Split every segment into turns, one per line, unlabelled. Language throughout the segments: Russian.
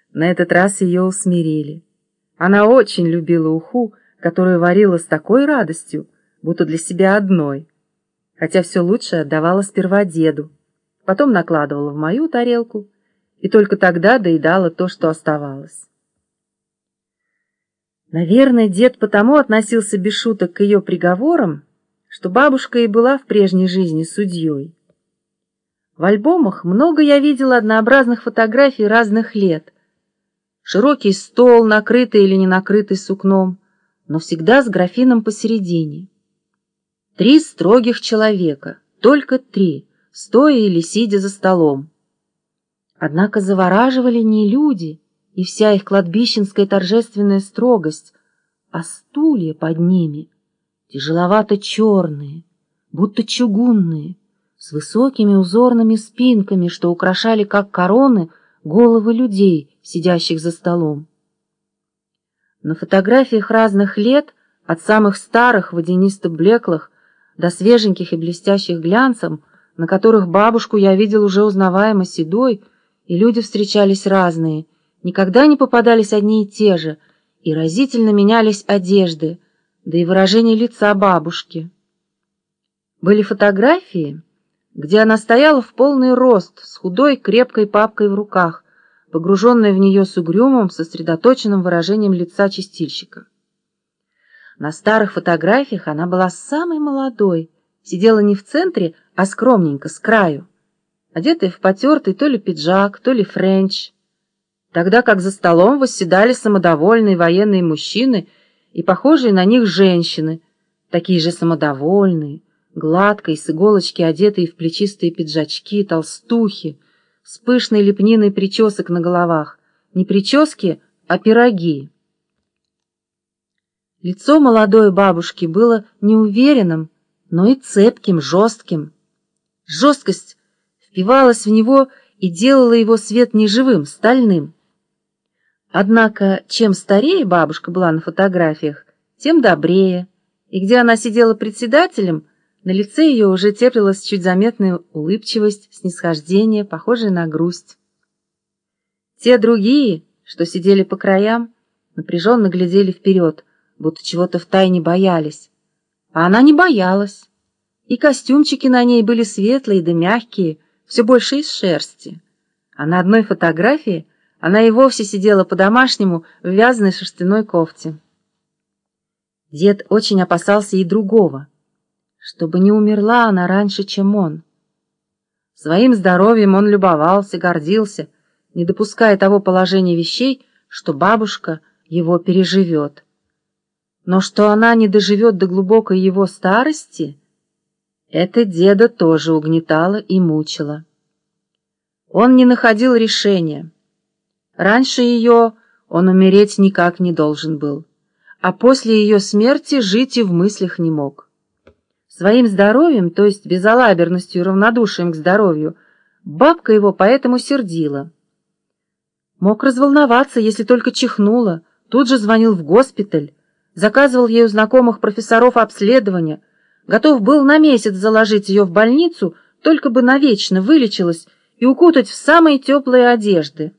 На этот раз ее усмирили. Она очень любила уху, которую варила с такой радостью, будто для себя одной, хотя все лучше отдавала сперва деду, потом накладывала в мою тарелку и только тогда доедала то, что оставалось. Наверное, дед потому относился без шуток к ее приговорам, что бабушка и была в прежней жизни судьей. В альбомах много я видела однообразных фотографий разных лет. Широкий стол, накрытый или не накрытый сукном, но всегда с графином посередине. 3 строгих человека, только 3, стоя или сидя за столом. Однако завораживали не люди и вся их кладбищенская торжественная строгость, а стулья под ними, тяжеловато-черные, будто чугунные, с высокими узорными спинками, что украшали, как короны, головы людей, сидящих за столом. На фотографиях разных лет, от самых старых, водянисто-блеклых, до свеженьких и блестящих глянцем, на которых бабушку я видел уже узнаваемо седой, и люди встречались разные, никогда не попадались одни и те же, и разительно менялись одежды, да и выражение лица бабушки. Были фотографии, где она стояла в полный рост, с худой крепкой папкой в руках, погруженная в нее с угрюмым, сосредоточенным выражением лица чистильщика. На старых фотографиях она была самой молодой, сидела не в центре, а скромненько, с краю, одетая в потертый то ли пиджак, то ли френч, тогда как за столом восседали самодовольные военные мужчины и похожие на них женщины, такие же самодовольные, гладкой, с иголочки одетые в плечистые пиджачки, толстухи, с пышной лепниной причесок на головах, не прически, а пироги. Лицо молодой бабушки было неуверенным, но и цепким, жестким. Жесткость впивалась в него и делала его свет неживым, стальным. Однако, чем старее бабушка была на фотографиях, тем добрее, и где она сидела председателем, на лице ее уже теплилась чуть заметная улыбчивость, снисхождение, похожее на грусть. Те другие, что сидели по краям, напряженно глядели вперед, будто чего-то втайне боялись. А она не боялась. И костюмчики на ней были светлые да мягкие, все больше из шерсти. А на одной фотографии она и вовсе сидела по-домашнему в вязаной шерстяной кофте. Дед очень опасался и другого, чтобы не умерла она раньше, чем он. Своим здоровьем он любовался, гордился, не допуская того положения вещей, что бабушка его переживет. Но что она не доживет до глубокой его старости, это деда тоже угнетало и мучило. Он не находил решения. Раньше ее он умереть никак не должен был, а после ее смерти жить и в мыслях не мог. Своим здоровьем, то есть безалаберностью и равнодушием к здоровью, бабка его поэтому сердила. Мог разволноваться, если только чихнула, тут же звонил в госпиталь, заказывал ей у знакомых профессоров обследования, готов был на месяц заложить ее в больницу, только бы навечно вылечилась и укутать в самые теплые одежды.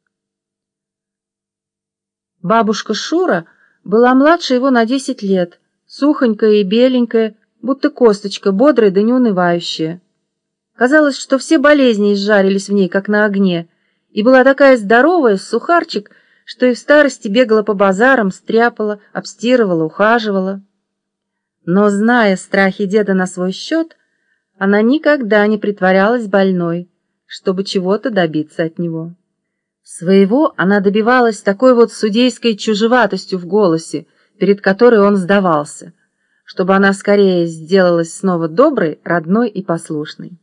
Бабушка Шура была младше его на 10 лет, сухонькая и беленькая, будто косточка, бодрая да неунывающая. Казалось, что все болезни изжарились в ней, как на огне, и была такая здоровая, сухарчик, что и в старости бегала по базарам, стряпала, обстирывала, ухаживала. Но, зная страхи деда на свой счет, она никогда не притворялась больной, чтобы чего-то добиться от него. Своего она добивалась такой вот судейской чужеватостью в голосе, перед которой он сдавался, чтобы она скорее сделалась снова доброй, родной и послушной.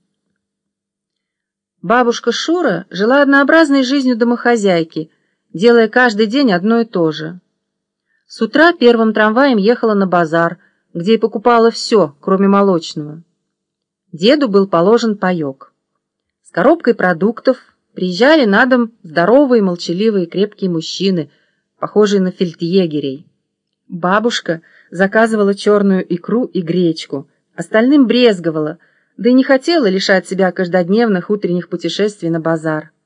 Бабушка Шура жила однообразной жизнью домохозяйки, делая каждый день одно и то же. С утра первым трамваем ехала на базар, где и покупала все, кроме молочного. Деду был положен паек. С коробкой продуктов приезжали на дом здоровые, молчаливые, крепкие мужчины, похожие на фельдъегерей. Бабушка заказывала черную икру и гречку, остальным брезговала, да и не хотела лишать себя каждодневных утренних путешествий на базар.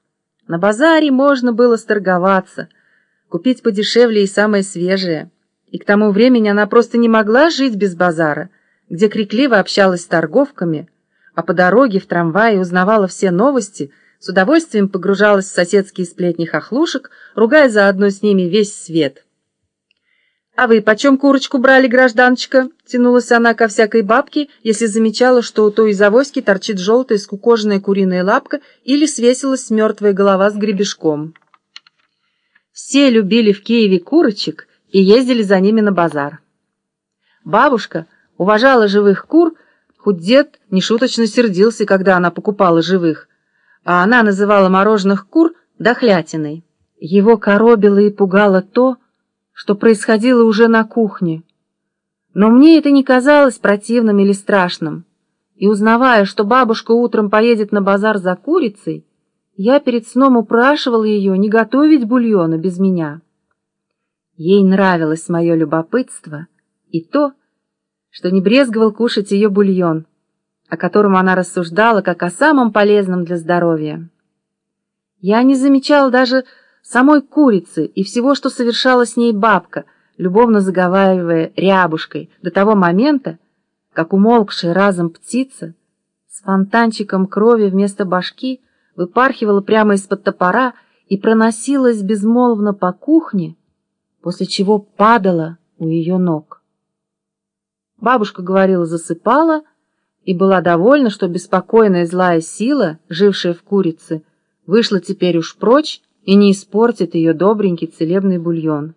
На базаре можно было сторговаться, купить подешевле и самое свежее. И к тому времени она просто не могла жить без базара, где крикливо общалась с торговками, а по дороге в трамвае узнавала все новости, с удовольствием погружалась в соседские сплетни хохлушек, ругая заодно с ними весь свет. «А вы почем курочку брали, гражданочка?» — тянулась она ко всякой бабке, если замечала, что у той из авоськи торчит желтая скукоженная куриная лапка или свесилась мертвая голова с гребешком. Все любили в Киеве курочек и ездили за ними на базар. Бабушка уважала живых кур, хоть дед нешуточно сердился, когда она покупала живых, а она называла мороженых кур дохлятиной. Его коробило и пугало то, что происходило уже на кухне. Но мне это не казалось противным или страшным, и, узнавая, что бабушка утром поедет на базар за курицей, я перед сном упрашивала ее не готовить бульона без меня. Ей нравилось мое любопытство и то, что не брезговал кушать ее бульон, о котором она рассуждала как о самом полезном для здоровья. Я не замечала даже самой курицы и всего, что совершала с ней бабка, любовно заговаривая рябушкой до того момента, как умолкшая разом птица с фонтанчиком крови вместо башки выпархивала прямо из-под топора и проносилась безмолвно по кухне, после чего падала у ее ног. Бабушка говорила, засыпала, и была довольна, что беспокойная злая сила, жившая в курице, вышла теперь уж прочь и не испортит ее добренький целебный бульон.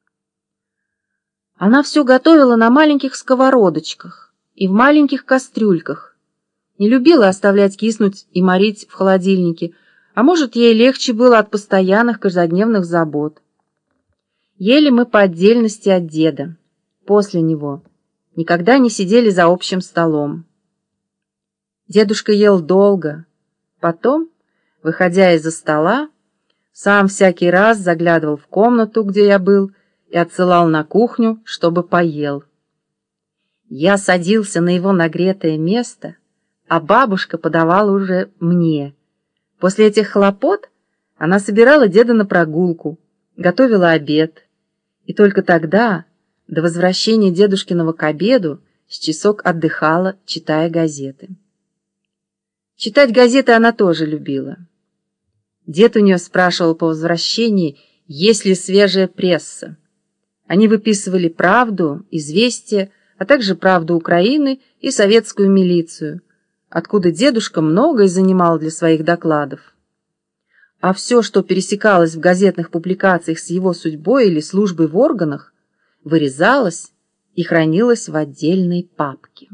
Она все готовила на маленьких сковородочках и в маленьких кастрюльках, не любила оставлять киснуть и морить в холодильнике, а может, ей легче было от постоянных каждодневных забот. Ели мы по отдельности от деда, после него, никогда не сидели за общим столом. Дедушка ел долго, потом, выходя из-за стола, сам всякий раз заглядывал в комнату, где я был, и отсылал на кухню, чтобы поел. Я садился на его нагретое место, а бабушка подавала уже мне. После этих хлопот она собирала деда на прогулку, готовила обед, и только тогда, до возвращения дедушкиного к обеду, с часок отдыхала, читая газеты. Читать газеты она тоже любила. Дед у нее спрашивал по возвращении, есть ли свежая пресса. Они выписывали «Правду», «Известия», а также «Правду Украины» и «Советскую милицию», откуда дедушка многое занимал для своих докладов. А все, что пересекалось в газетных публикациях с его судьбой или службой в органах, вырезалось и хранилось в отдельной папке.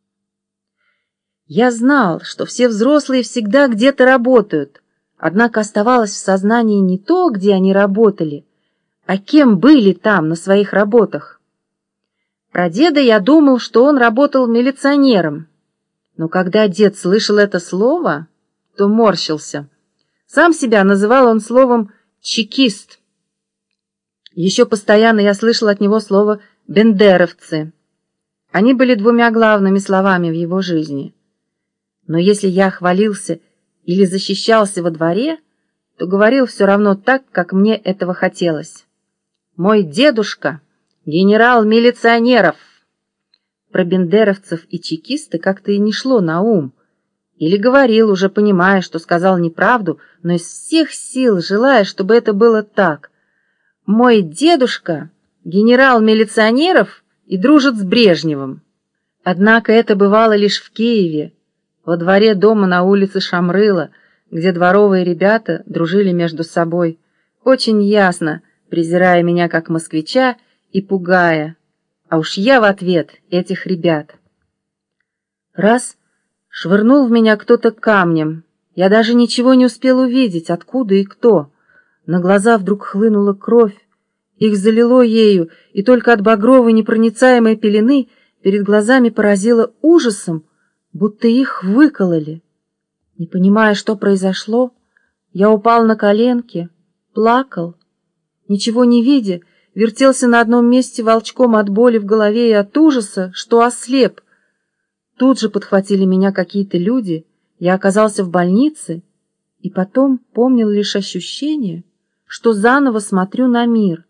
Я знал, что все взрослые всегда где-то работают, однако оставалось в сознании не то, где они работали, а кем были там на своих работах. Про деда я думал, что он работал милиционером, но когда дед слышал это слово, то морщился. Сам себя называл он словом «чекист». Еще постоянно я слышал от него слово «бендеровцы». Они были двумя главными словами в его жизни. Но если я хвалился или защищался во дворе, то говорил все равно так, как мне этого хотелось. Мой дедушка — генерал милиционеров. Про бендеровцев и чекисты как-то и не шло на ум. Или говорил, уже понимая, что сказал неправду, но из всех сил желая, чтобы это было так. Мой дедушка — генерал милиционеров и дружит с Брежневым. Однако это бывало лишь в Киеве, во дворе дома на улице Шамрыла, где дворовые ребята дружили между собой, очень ясно, презирая меня как москвича и пугая, а уж я в ответ этих ребят. Раз швырнул в меня кто-то камнем, я даже ничего не успел увидеть, откуда и кто. На глаза вдруг хлынула кровь, их залило ею, и только от багровой непроницаемой пелены перед глазами поразило ужасом, будто их выкололи. Не понимая, что произошло, я упал на коленки, плакал, ничего не видя, вертелся на одном месте волчком от боли в голове и от ужаса, что ослеп. Тут же подхватили меня какие-то люди, я оказался в больнице И потом помнил лишь ощущение, что заново смотрю на мир,